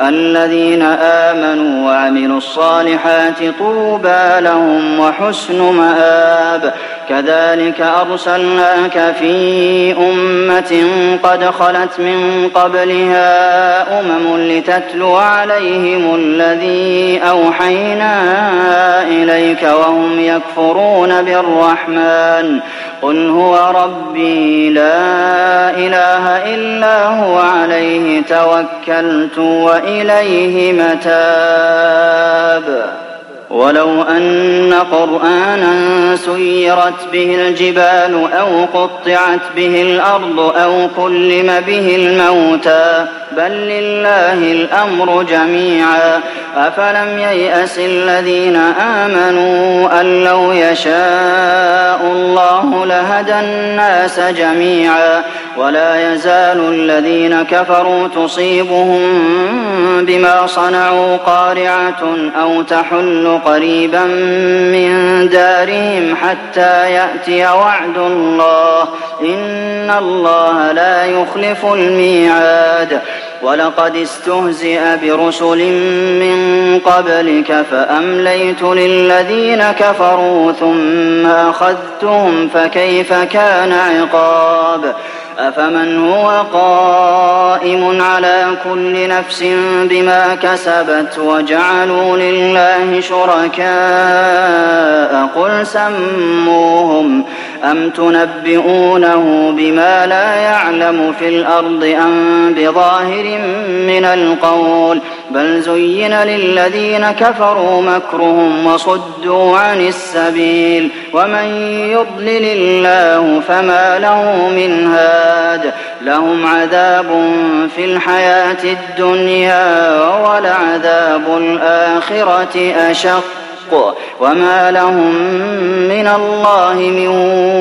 الذين آمنوا وعملوا الصالحات طوبى لهم وحسن مآب كذلك أرسلناك في أمة قد خلت من قبلها لتتلو عليهم الذي أوحينا إليك وهم يكفرون بالرحمن قل هو ربي لا إله إلا هو عليه توكلت وإليه متاب ولو أن قرآنا سيرت به الجبال أو قطعت به الأرض أو كلم به الموتى بل لله الأمر جميعا أفلم ييأس الذين آمنوا أن لو يشاء الله لهدى الناس جميعا ولا يزال الذين كفروا تصيبهم بما صنعوا قارعة أو تحل قريبا من دارهم حتى يأتي وعد الله إن الله لا يخلف الميعاد ولقد استهزئ برسل من قبلك فأمليت للذين كفروا ثم أخذتهم فكيف كان عقاب أفمن هو قائم على كل نفس بما كسبت وجعلوا لله شركاء قل سموهم أم تنبئونه بما لا يعلم في الأرض أم بظاهر من القول بل زين للذين كفروا مكرهم وصدوا عن السبيل ومن يضلل الله فما له من هاد لهم عذاب في الحياة الدنيا ولعذاب الآخرة أشق وما لهم من الله من